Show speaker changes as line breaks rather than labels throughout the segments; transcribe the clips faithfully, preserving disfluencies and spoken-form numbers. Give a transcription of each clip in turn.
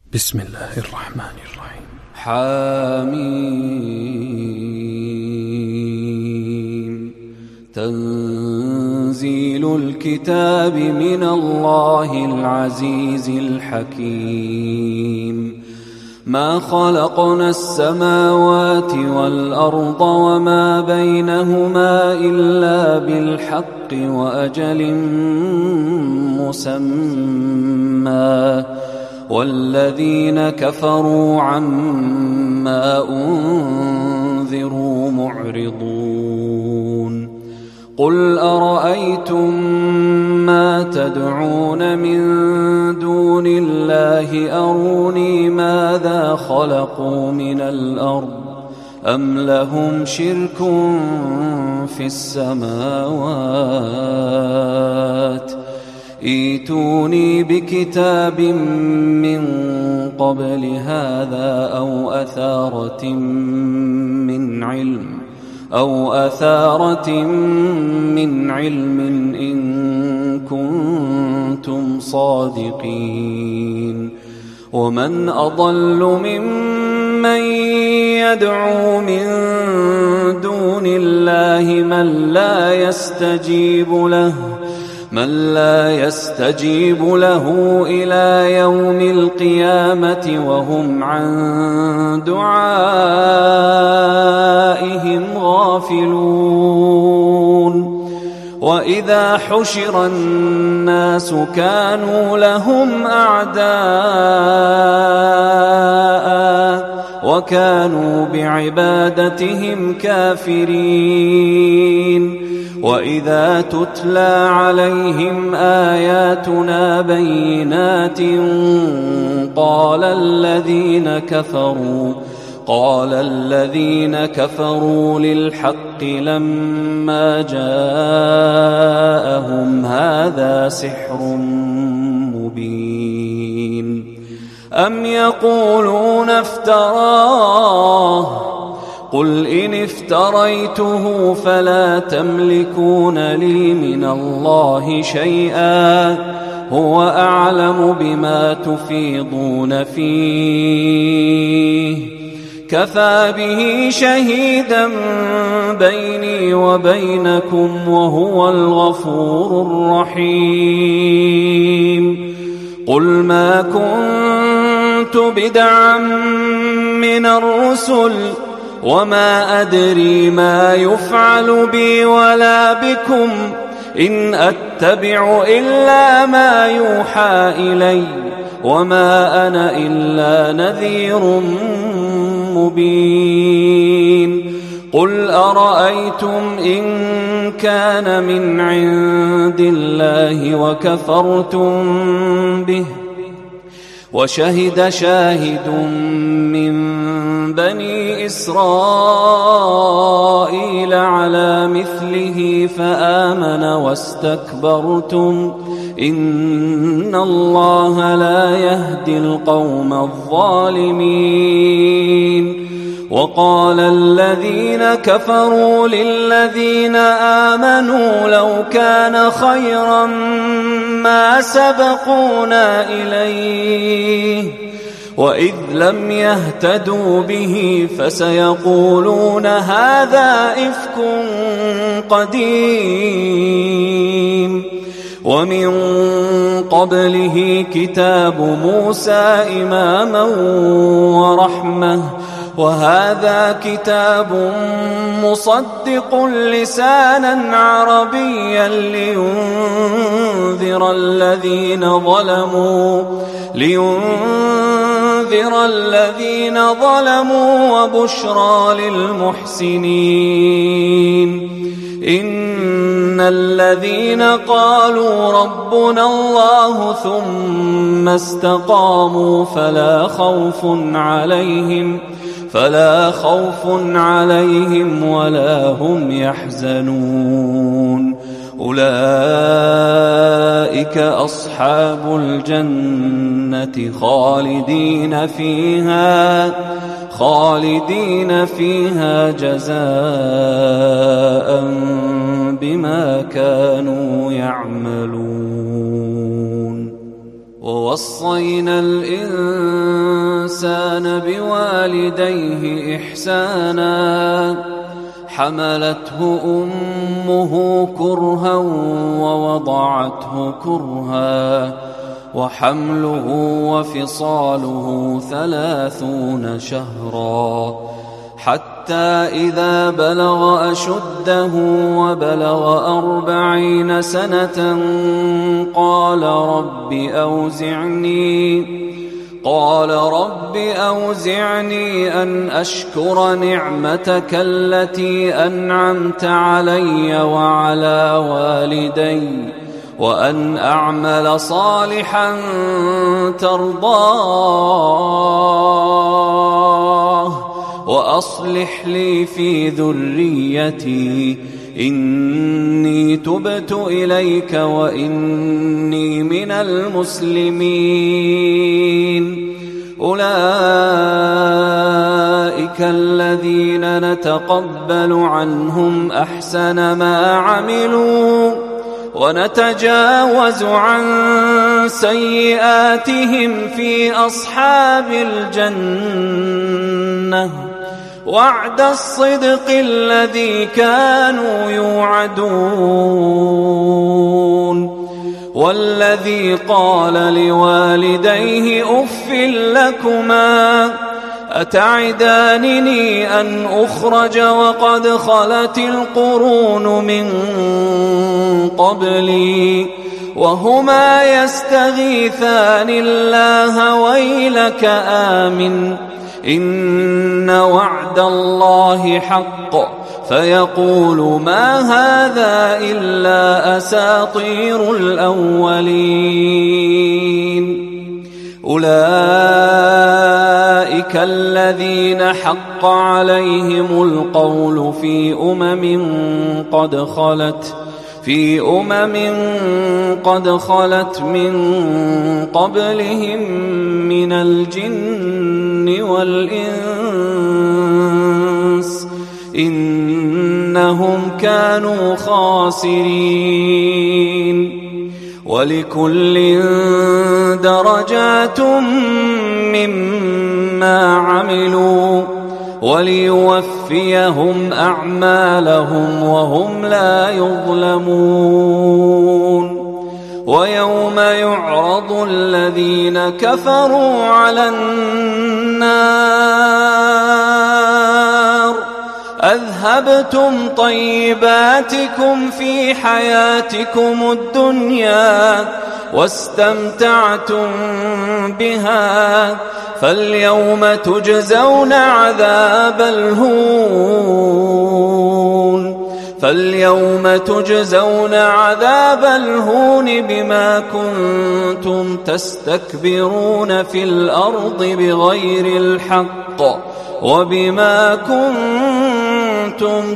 بسم الله الرحمن الرحيم.
حميم. تنزيل الكتاب من الله العزيز الحكيم. ما خلقنا السماوات والأرض وما بينهما إلا بالحق وأجل مسمى، والذين كفروا عما أنذروا معرضون. قل أرأيتم ما تدعون من دون الله أروني ماذا خلقوا من الأرض أم لهم شرك في السماوات ائتوني بكتاب من قبل هذا أو أثارة من علم أو أثارة من علم إن كنتم صادقين. ومن أضل ممن يدعو من دون الله من لا يستجيب له من لا يستجيب له إلى يوم القيامة وهم عن دعائهم غافلون. وإذا حشر الناس كانوا لهم أعداء وكانوا بعبادتهم كافرين. وإذا تتلى عليهم آياتنا بينات قال الذين كفروا قال الذين كفروا للحق لما جاءهم هذا سحر مبين. أم يقولون افتراه قل إن افتريته فلا تملكون لي من الله شيئا هو أعلم بما تفيضون فيه كفى به شهيدا بيني وبينكم وهو الغفور الرحيم. قل ما كنت بدعا من الرسل وما أدري ما يفعل بي ولا بكم إن أتبع إلا ما يوحى إلي وما أنا إلا نذير مبين. قل أرأيتم إن كان من عند الله وكفرتم به وشهد شاهد من بني إسرائيل على مثله فآمن واستكبرتم إن الله لا يهدي القوم الظالمين. وقال الذين كفروا للذين آمنوا لو كان خيرا ما سبقونا إليه وإذ لم يهتدوا به فسيقولون هذا إفك قديم. ومن قبله كتاب موسى إماما ورحمة وهذا كتاب مصدق لسانا عربيا لينذر الذين ظلموا لينذر الذين ظلموا وبشرى للمحسنين. إن الذين قالوا ربنا الله ثم استقاموا فلا خوف عليهم فلا خوف عليهم ولا هم يحزنون. أولئك أصحاب الجنة خالدين فيها خالدين فيها جزاء بما كانوا يعملون. ووصينا الإنسان بوالديه إحسانا حملته أمه كرها ووضعته كرها وحمله وفصاله ثلاثون شهرا حتى إذا بلغ أشده وبلغ أربعين سنة قال رب أوزعني قال رب أوزعني أن أشكر نعمتك التي أنعمت علي وعلى والدي وأن أعمل صالحا ترضاه وأصلح لي في ذريتي إني تبت إليك وإني من المسلمين. أولئك الذين نتقبل عنهم أحسن ما عملوا ونتجاوز عن سيئاتهم في أصحاب الجنة وعد الصدق الذي كانوا يوعدون. والذي قال لوالديه أف لكما أتعدانني أن أخرج وقد خلت القرون من قبلي وهما يستغيثان الله ويلك آمن إن وعد الله حق فيقول ما هذا إلا أساطير الأولين. أولئك الذين حق عليهم القول في أمم قد خلت في أمم قد خلت من قبلهم من الجن والإنس إنهم كانوا خاسرين. ولكل درجات مما عملوا وليوفيهم أعمالهم وهم لا يظلمون. ويوم يعرض الذين كفروا على النار أذهبتم طيباتكم في حياتكم الدنيا واستمتعتم بها فاليوم تجزون عذاب الهون فاليوم تجزون عذاب الهون بما كنتم تستكبرون في الأرض بغير الحق وبما كنتم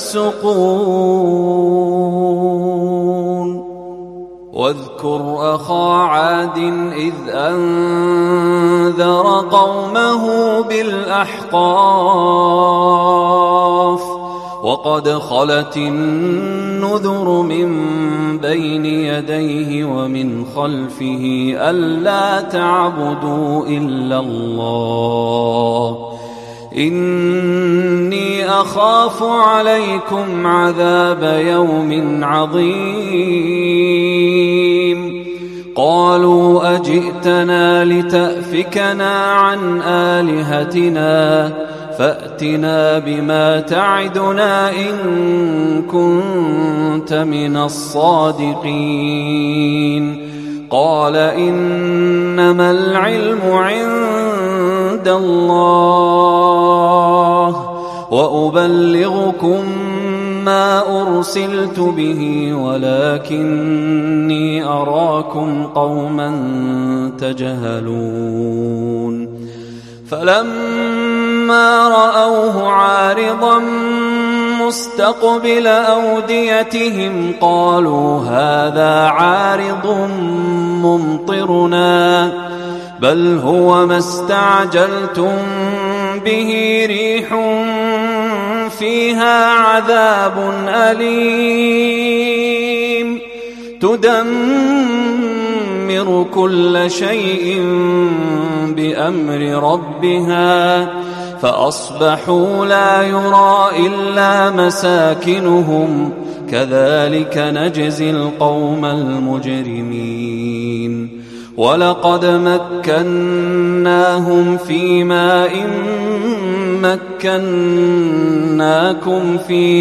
تفسقون. واذكر أخا عاد إذ أنذر قومه بالأحقاف وقد خلت النذر من بين يديه ومن خلفه ألا تعبدوا إلا الله إني أخاف عليكم عذاب يوم عظيم. قالوا أجئتنا لتأفكنا عن آلهتنا فأتنا بما تعدنا إن كنت من الصادقين. قال إنما العلم عند الله وأبلغكم ما أرسلت به ولكني أراكم قوما تجهلون. فلما رأوه عارضا مستقبل أوديتهم قالوا هذا عارض ممطرنا بل هو ما استعجلتم به ريح فيها عذاب أليم تدمر تدمر كل شيء بأمر ربها فأصبحوا لا يرى إلا مساكنهم كذلك نجزي القوم المجرمين ولقد مكناهم في ماء مكناكم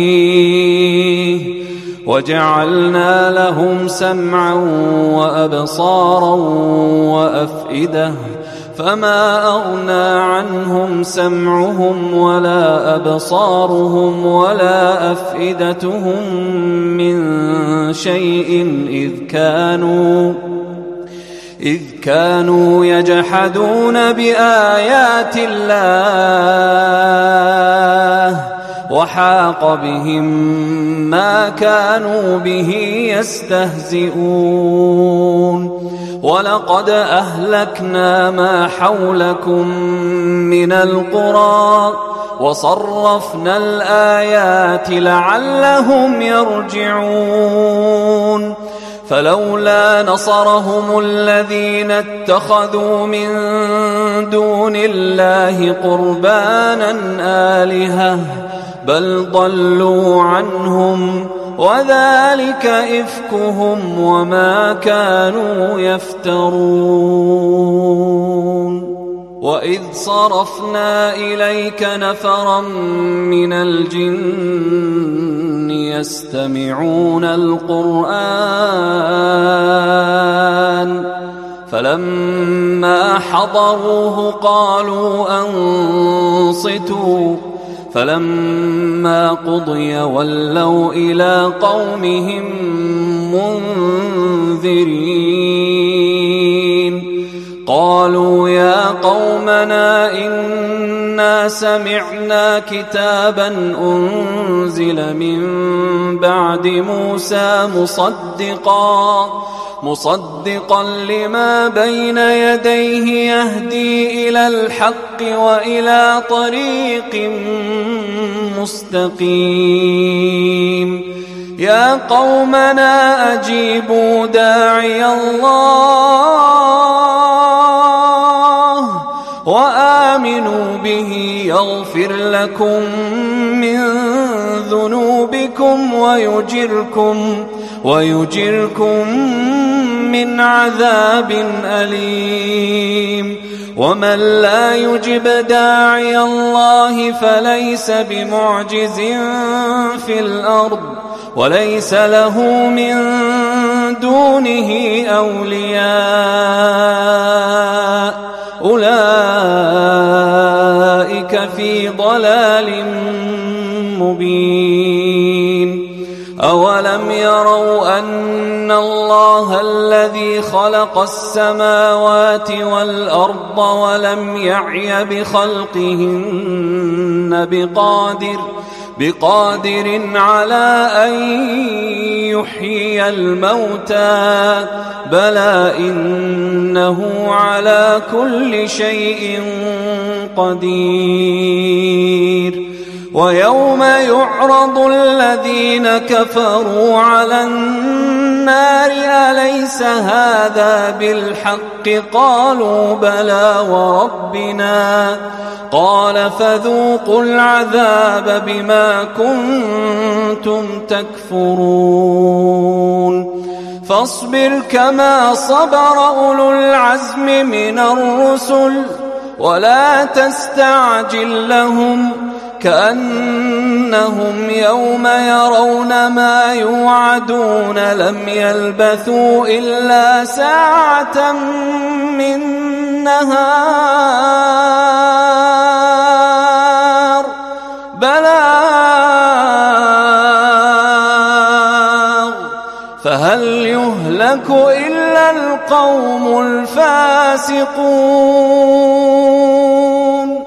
فيه وجعلنا لهم سمعا وأبصارا وأفئدة فما أغنى عنهم سمعهم ولا أبصارهم ولا أفئدتهم من شيء إذ كانوا إذ كانوا يجحدون بآيات الله وحاق بهم ما كانوا به يستهزئون ولقد أهلكنا ما حولكم من القرى وصرفنا الآيات لعلهم يرجعون فلولا نصرهم الذين اتخذوا من دون الله قربانا آلهة بل ضلوا عنهم وذلك إفكهم وما كانوا يفترون وإذ صرفنا إليك نفرا من الجن يستمعون القرآن فلما حضروه قالوا أنصتوا فلما قضي ولوا إلى قومهم منذرين قالوا يا قومنا إنا سمعنا كتابا أنزل من بعد موسى مصدقا مصدقا لما بين يديه يهدي إلى الحق وإلى طريق مستقيم يا قومنا أجيبوا داعي الله وآمنوا به يغفر لكم من ذنوبكم ويجركم ويجركم من عذاب أليم ومن لا يجب داعي الله فليس بمعجز في الأرض وليس له من دونه أولياء أولئك في ضلال مبين أولم يروا أن الله الذي خلق السماوات والأرض ولم يعي بخلقهن بقادر بقادر على أن يحيي الموتى بلى إنه على كل شيء قدير ويوم يعرض الذين كفروا على النار أليس هذا بالحق قالوا بلى وربنا قال فذوقوا العذاب بما كنتم تكفرون فاصبر كما صبر أولو العزم من الرسل ولا تستعجل لهم كأنهم يوم يرون ما يوعدون لم يلبثوا إلا ساعة من نهار بلاغ فهل يهلك إلا القوم الفاسقون